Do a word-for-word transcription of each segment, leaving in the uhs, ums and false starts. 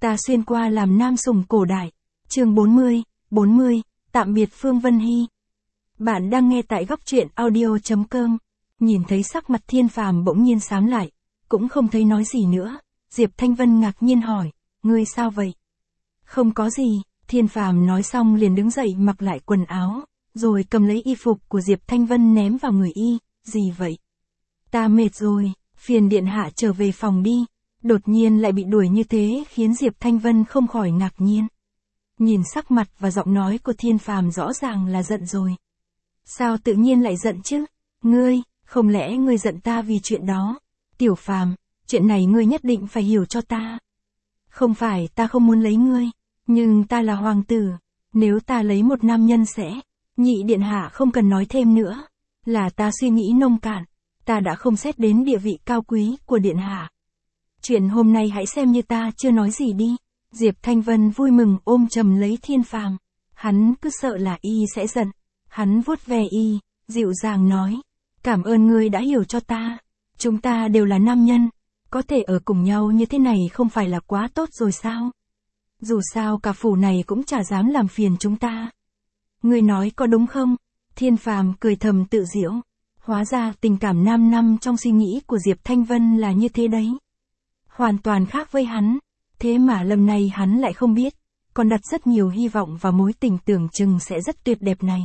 Ta xuyên qua làm nam sủng cổ đại. Chương bốn mươi, bốn mươi, tạm biệt Phương Vân Hy. Bạn đang nghe tại góc truyện audio chấm com. Nhìn thấy sắc mặt Thiên Phàm bỗng nhiên sáng lại, cũng không thấy nói gì nữa, Diệp Thanh Vân ngạc nhiên hỏi, ngươi sao vậy? Không có gì, Thiên Phàm nói xong liền đứng dậy mặc lại quần áo, rồi cầm lấy y phục của Diệp Thanh Vân ném vào người y, gì vậy? Ta mệt rồi, phiền điện hạ trở về phòng đi. Đột nhiên lại bị đuổi như thế khiến Diệp Thanh Vân không khỏi ngạc nhiên. Nhìn sắc mặt và giọng nói của Thiên Phàm rõ ràng là giận rồi. Sao tự nhiên lại giận chứ? Ngươi, không lẽ ngươi giận ta vì chuyện đó? Tiểu Phàm, chuyện này ngươi nhất định phải hiểu cho ta. Không phải ta không muốn lấy ngươi, nhưng ta là hoàng tử, nếu ta lấy một nam nhân sẽ, nhị điện hạ không cần nói thêm nữa, là ta suy nghĩ nông cạn, ta đã không xét đến địa vị cao quý của điện hạ. Chuyện hôm nay hãy xem như ta chưa nói gì đi. Diệp Thanh Vân vui mừng ôm chầm lấy Thiên Phàm. Hắn cứ sợ là y sẽ giận. Hắn vuốt ve y, dịu dàng nói. Cảm ơn ngươi đã hiểu cho ta. Chúng ta đều là nam nhân. Có thể ở cùng nhau như thế này không phải là quá tốt rồi sao? Dù sao cả phủ này cũng chả dám làm phiền chúng ta. Ngươi nói có đúng không? Thiên Phàm cười thầm tự giễu. Hóa ra tình cảm nam năm trong suy nghĩ của Diệp Thanh Vân là như thế đấy. Hoàn toàn khác với hắn, thế mà lần này hắn lại không biết, còn đặt rất nhiều hy vọng vào mối tình tưởng chừng sẽ rất tuyệt đẹp này.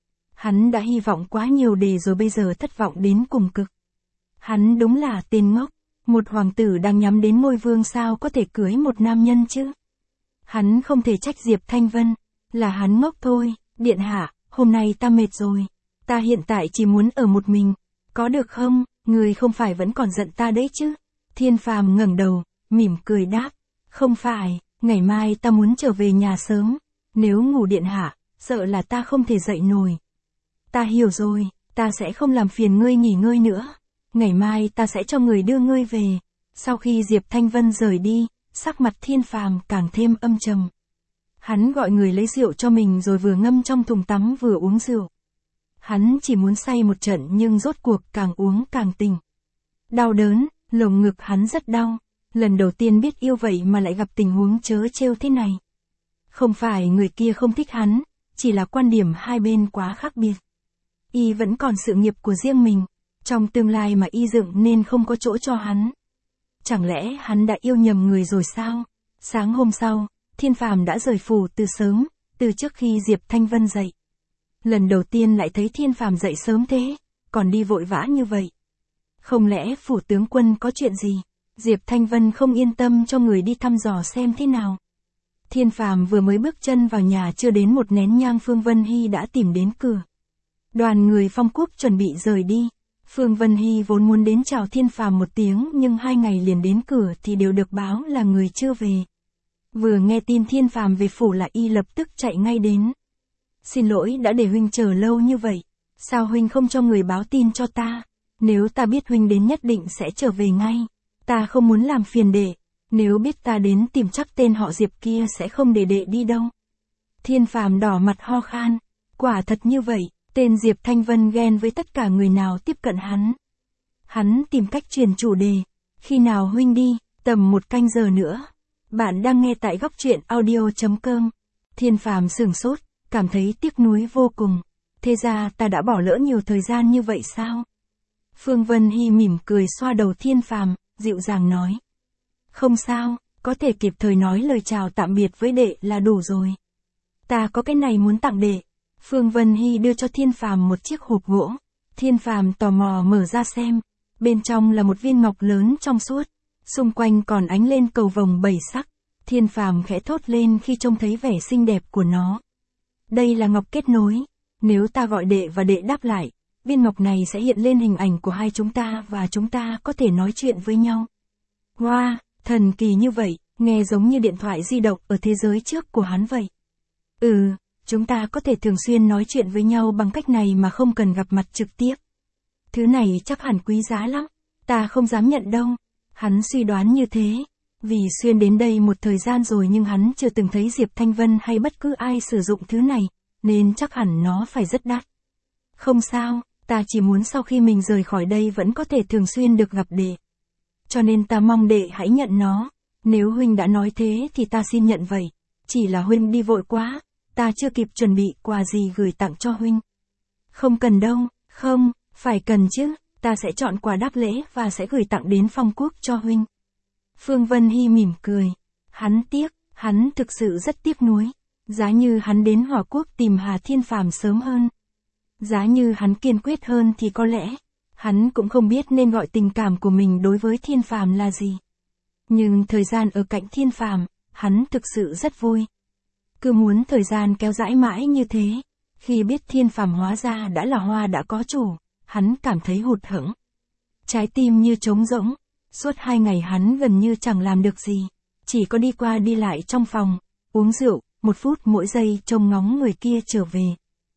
Hắn đã hy vọng quá nhiều để rồi bây giờ thất vọng đến cùng cực. Hắn đúng là tên ngốc, một hoàng tử đang nhắm đến ngôi vương sao có thể cưới một nam nhân chứ. Hắn không thể trách Diệp Thanh Vân, là hắn ngốc thôi. Điện hạ, hôm nay ta mệt rồi, ta hiện tại chỉ muốn ở một mình, có được không? Người không phải vẫn còn giận ta đấy chứ? Thiên Phàm ngẩng đầu, mỉm cười đáp, không phải, ngày mai ta muốn trở về nhà sớm, nếu ngủ điện hạ, sợ là ta không thể dậy nổi. Ta hiểu rồi, ta sẽ không làm phiền ngươi nghỉ ngơi nữa, ngày mai ta sẽ cho người đưa ngươi về. Sau khi Diệp Thanh Vân rời đi, sắc mặt Thiên Phàm càng thêm âm trầm. Hắn gọi người lấy rượu cho mình rồi vừa ngâm trong thùng tắm vừa uống rượu. Hắn chỉ muốn say một trận nhưng rốt cuộc càng uống càng tỉnh. Đau đớn. Lồng ngực hắn rất đau, lần đầu tiên biết yêu vậy mà lại gặp tình huống trớ trêu thế này. Không phải người kia không thích hắn, chỉ là quan điểm hai bên quá khác biệt. Y vẫn còn sự nghiệp của riêng mình, trong tương lai mà y dựng nên không có chỗ cho hắn. Chẳng lẽ hắn đã yêu nhầm người rồi sao? Sáng hôm sau, Thiên Phàm đã rời phủ từ sớm, từ trước khi Diệp Thanh Vân dậy. Lần đầu tiên lại thấy Thiên Phàm dậy sớm thế, còn đi vội vã như vậy. Không lẽ phủ tướng quân có chuyện gì? Diệp Thanh Vân không yên tâm cho người đi thăm dò xem thế nào. Thiên Phàm vừa mới bước chân vào nhà chưa đến một nén nhang Phương Vân Hy đã tìm đến cửa. Đoàn người Phong Quốc chuẩn bị rời đi. Phương Vân Hy vốn muốn đến chào Thiên Phàm một tiếng nhưng hai ngày liền đến cửa thì đều được báo là người chưa về. Vừa nghe tin Thiên Phàm về phủ là y lập tức chạy ngay đến. Xin lỗi đã để huynh chờ lâu như vậy. Sao huynh không cho người báo tin cho ta? Nếu ta biết huynh đến nhất định sẽ trở về ngay. Ta không muốn làm phiền đệ. Nếu biết ta đến tìm chắc tên họ Diệp kia sẽ không để đệ đi đâu. Thiên Phàm đỏ mặt ho khan. Quả thật như vậy, tên Diệp Thanh Vân ghen với tất cả người nào tiếp cận hắn. Hắn tìm cách truyền chủ đề. Khi nào huynh đi, tầm một canh giờ nữa. Bạn đang nghe tại góc truyện audio chấm com. Thiên Phàm sửng sốt, cảm thấy tiếc nuối vô cùng. Thế ra ta đã bỏ lỡ nhiều thời gian như vậy sao? Phương Vân Hy mỉm cười xoa đầu Thiên Phàm, dịu dàng nói. Không sao, có thể kịp thời nói lời chào tạm biệt với đệ là đủ rồi. Ta có cái này muốn tặng đệ. Phương Vân Hy đưa cho Thiên Phàm một chiếc hộp gỗ. Thiên Phàm tò mò mở ra xem. Bên trong là một viên ngọc lớn trong suốt. Xung quanh còn ánh lên cầu vồng bảy sắc. Thiên Phàm khẽ thốt lên khi trông thấy vẻ xinh đẹp của nó. Đây là ngọc kết nối. Nếu ta gọi đệ và đệ đáp lại, viên ngọc này sẽ hiện lên hình ảnh của hai chúng ta và chúng ta có thể nói chuyện với nhau. Wow, thần kỳ như vậy, nghe giống như điện thoại di động ở thế giới trước của hắn vậy. Ừ, chúng ta có thể thường xuyên nói chuyện với nhau bằng cách này mà không cần gặp mặt trực tiếp. Thứ này chắc hẳn quý giá lắm, ta không dám nhận đâu. Hắn suy đoán như thế, vì xuyên đến đây một thời gian rồi nhưng hắn chưa từng thấy Diệp Thanh Vân hay bất cứ ai sử dụng thứ này, nên chắc hẳn nó phải rất đắt. Không sao, ta chỉ muốn sau khi mình rời khỏi đây vẫn có thể thường xuyên được gặp đệ. Cho nên ta mong đệ hãy nhận nó. Nếu huynh đã nói thế thì ta xin nhận vậy. Chỉ là huynh đi vội quá, ta chưa kịp chuẩn bị quà gì gửi tặng cho huynh. Không cần đâu, không, phải cần chứ, ta sẽ chọn quà đáp lễ và sẽ gửi tặng đến Phong Quốc cho huynh. Phương Vân Hy mỉm cười. Hắn tiếc, hắn thực sự rất tiếc nuối. Giá như hắn đến Hỏa Quốc tìm Hà Thiên Phàm sớm hơn. Giá như hắn kiên quyết hơn thì có lẽ, hắn cũng không biết nên gọi tình cảm của mình đối với Thiên Phàm là gì. Nhưng thời gian ở cạnh Thiên Phàm, hắn thực sự rất vui. Cứ muốn thời gian kéo dãi mãi như thế. Khi biết Thiên Phàm hóa ra đã là hoa đã có chủ, hắn cảm thấy hụt hẫng. Trái tim như trống rỗng, suốt hai ngày hắn gần như chẳng làm được gì, chỉ có đi qua đi lại trong phòng, uống rượu, một phút mỗi giây trông ngóng người kia trở về.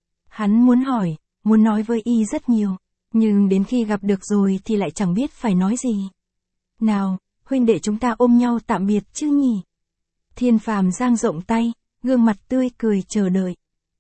Hắn muốn hỏi, muốn nói với y rất nhiều, nhưng đến khi gặp được rồi thì lại chẳng biết phải nói gì. Nào, huynh đệ chúng ta ôm nhau tạm biệt chứ nhỉ? Thiên Phàm dang rộng tay, gương mặt tươi cười chờ đợi.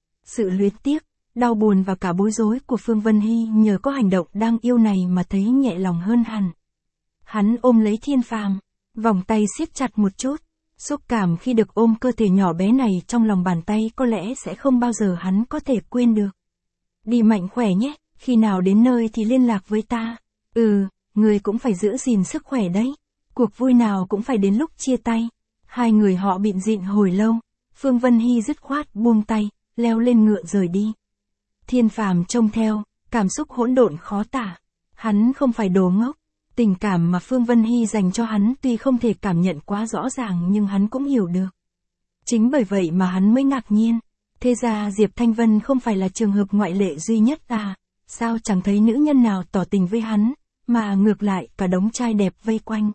Sự luyến tiếc, đau buồn và cả bối rối của Phương Vân Hy nhờ có hành động đang yêu này mà thấy nhẹ lòng hơn hẳn. Hắn ôm lấy Thiên Phàm, vòng tay siết chặt một chút, xúc cảm khi được ôm cơ thể nhỏ bé này trong lòng bàn tay có lẽ sẽ không bao giờ hắn có thể quên được. Đi mạnh khỏe nhé, khi nào đến nơi thì liên lạc với ta. Ừ, người cũng phải giữ gìn sức khỏe đấy. Cuộc vui nào cũng phải đến lúc chia tay. Hai người họ bịn rịn hồi lâu, Phương Vân Hy dứt khoát buông tay, leo lên ngựa rời đi. Thiên Phàm trông theo, cảm xúc hỗn độn khó tả. Hắn không phải đồ ngốc. Tình cảm mà Phương Vân Hy dành cho hắn tuy không thể cảm nhận quá rõ ràng nhưng hắn cũng hiểu được. Chính bởi vậy mà hắn mới ngạc nhiên. Thế ra Diệp Thanh Vân không phải là trường hợp ngoại lệ duy nhất à, sao chẳng thấy nữ nhân nào tỏ tình với hắn, mà ngược lại cả đống trai đẹp vây quanh.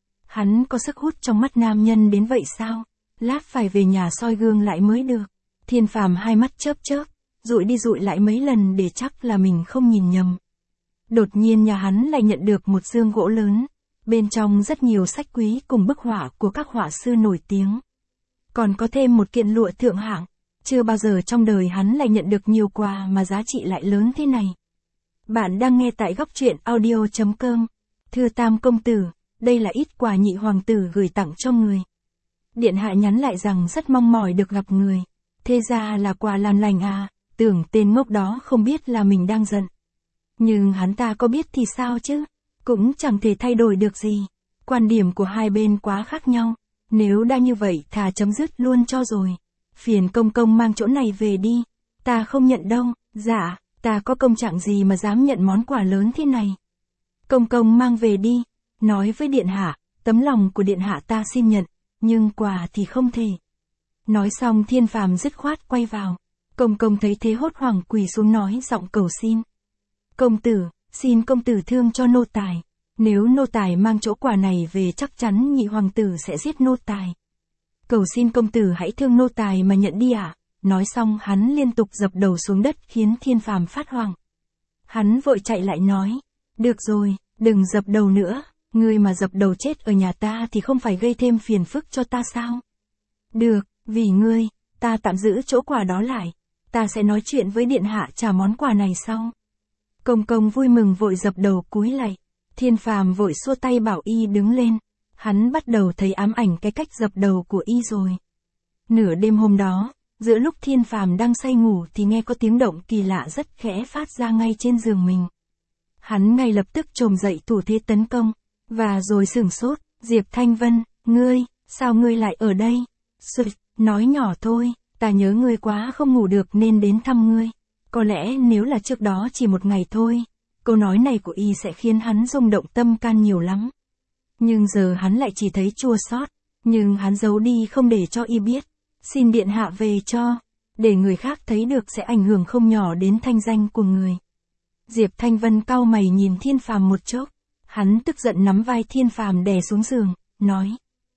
Hắn có sức hút trong mắt nam nhân đến vậy sao? Lát phải về nhà soi gương lại mới được. Thiên Phàm hai mắt chớp chớp, dụi đi dụi lại mấy lần để chắc là mình không nhìn nhầm. Đột nhiên nhà hắn lại nhận được một dương gỗ lớn, bên trong rất nhiều sách quý cùng bức họa của các họa sư nổi tiếng. Còn có thêm một kiện lụa thượng hạng, chưa bao giờ trong đời hắn lại nhận được nhiều quà mà giá trị lại lớn thế này. Bạn đang nghe tại góc truyện audio chấm com. Thưa Tam công tử, đây là ít quà nhị hoàng tử gửi tặng cho người. Điện hạ nhắn lại rằng rất mong mỏi được gặp người. Thế ra là quà làm lành à, tưởng tên ngốc đó không biết là mình đang giận. Nhưng hắn ta có biết thì sao chứ, cũng chẳng thể thay đổi được gì. Quan điểm của hai bên quá khác nhau, nếu đã như vậy thà chấm dứt luôn cho rồi. Phiền công công mang chỗ này về đi, ta không nhận đâu. Dạ, ta có công trạng gì mà dám nhận món quà lớn thế này. Công công mang về đi, nói với điện hạ, tấm lòng của điện hạ ta xin nhận, nhưng quà thì không thể. Nói xong Thiên Phàm dứt khoát quay vào. Công công thấy thế hốt hoảng quỳ xuống nói giọng cầu xin. Công tử, xin công tử thương cho nô tài. Nếu nô tài mang chỗ quà này về chắc chắn nhị hoàng tử sẽ giết nô tài. Cầu xin công tử hãy thương nô tài mà nhận đi ạ. À? Nói xong hắn liên tục dập đầu xuống đất khiến Thiên Phàm phát hoảng. Hắn vội chạy lại nói. Được rồi, đừng dập đầu nữa. Ngươi mà dập đầu chết ở nhà ta thì không phải gây thêm phiền phức cho ta sao? Được, vì ngươi, ta tạm giữ chỗ quà đó lại. Ta sẽ nói chuyện với điện hạ trả món quà này sau. Công công vui mừng vội dập đầu cúi lạy. Thiên Phàm vội xua tay bảo y đứng lên. Hắn bắt đầu thấy ám ảnh cái cách dập đầu của y rồi. Nửa đêm hôm đó, giữa lúc Thiên Phàm đang say ngủ thì nghe có tiếng động kỳ lạ rất khẽ phát ra ngay trên giường mình. Hắn ngay lập tức chồm dậy thủ thế tấn công, và rồi sửng sốt, Diệp Thanh Vân, ngươi, sao ngươi lại ở đây? Sụt, nói nhỏ thôi, ta nhớ ngươi quá không ngủ được nên đến thăm ngươi. Có lẽ nếu là trước đó chỉ một ngày thôi, câu nói này của y sẽ khiến hắn rung động tâm can nhiều lắm. Nhưng giờ hắn lại chỉ thấy chua xót, nhưng hắn giấu đi không để cho y biết. Xin điện hạ về cho, để người khác thấy được sẽ ảnh hưởng không nhỏ đến thanh danh của người. Diệp Thanh Vân cau mày nhìn Thiên Phàm một chốc, hắn tức giận nắm vai Thiên Phàm đè xuống giường, nói.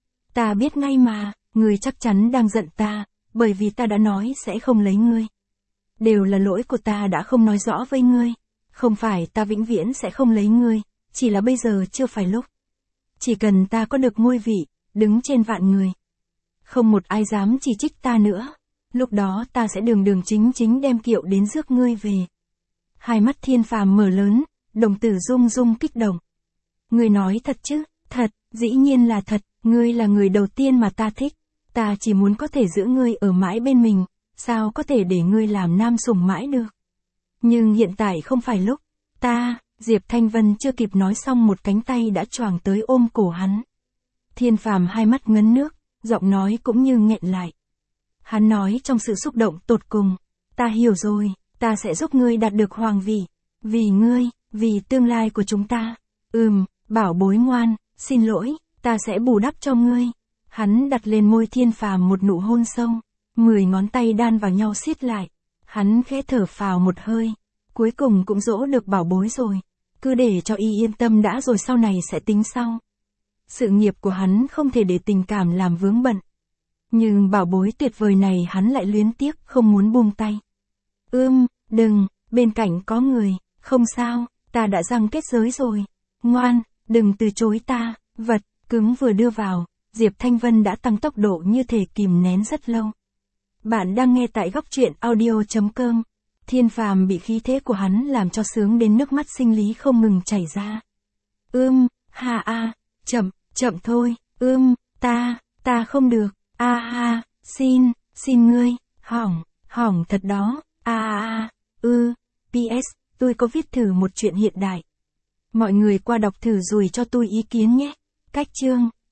Ta biết ngay mà, ngươi chắc chắn đang giận ta, bởi vì ta đã nói sẽ không lấy ngươi. Đều là lỗi của ta đã không nói rõ với ngươi, không phải ta vĩnh viễn sẽ không lấy ngươi, chỉ là bây giờ chưa phải lúc. Chỉ cần ta có được ngôi vị, đứng trên vạn người. Không một ai dám chỉ trích ta nữa, lúc đó ta sẽ đường đường chính chính đem kiệu đến rước ngươi về. Hai mắt Thiên Phàm mở lớn, đồng tử rung rung kích động. Ngươi nói thật chứ? Thật, dĩ nhiên là thật, Ngươi là người đầu tiên mà ta thích. Ta chỉ muốn có thể giữ ngươi ở mãi bên mình, sao có thể để ngươi làm nam sủng mãi được. Nhưng hiện tại không phải lúc. Ta, Diệp Thanh Vân chưa kịp nói xong một cánh tay đã choàng tới ôm cổ hắn. Thiên Phàm hai mắt ngấn nước, giọng nói cũng như nghẹn lại. Hắn nói trong sự xúc động tột cùng. Ta hiểu rồi, ta sẽ giúp ngươi đạt được hoàng vị. Vì ngươi, vì tương lai của chúng ta. Ừm, bảo bối ngoan, xin lỗi, ta sẽ bù đắp cho ngươi. Hắn đặt lên môi Thiên Phàm một nụ hôn sâu. Mười ngón tay đan vào nhau siết lại. Hắn khẽ thở phào một hơi. Cuối cùng cũng dỗ được bảo bối rồi. Cứ để cho y yên tâm đã rồi sau này sẽ tính sau. Sự nghiệp của hắn không thể để tình cảm làm vướng bận. Nhưng bảo bối tuyệt vời này hắn lại luyến tiếc không muốn buông tay. Ưm, đừng, bên cạnh có người, không sao, ta đã răng kết giới rồi. Ngoan, đừng từ chối ta, vật, cứng vừa đưa vào, Diệp Thanh Vân đã tăng tốc độ như thể kìm nén rất lâu. Bạn đang nghe tại góc truyện audio chấm com. Thiên Phàm bị khí thế của hắn làm cho sướng đến nước mắt sinh lý không ngừng chảy ra. Ưm, ha a, chậm, chậm thôi, ưm, ta, ta không được, a ha, xin, xin ngươi, hỏng, hỏng thật đó, a a a, ư, pê ét, tôi có viết thử một chuyện hiện đại. Mọi người qua đọc thử rồi cho tôi ý kiến nhé. Cách chương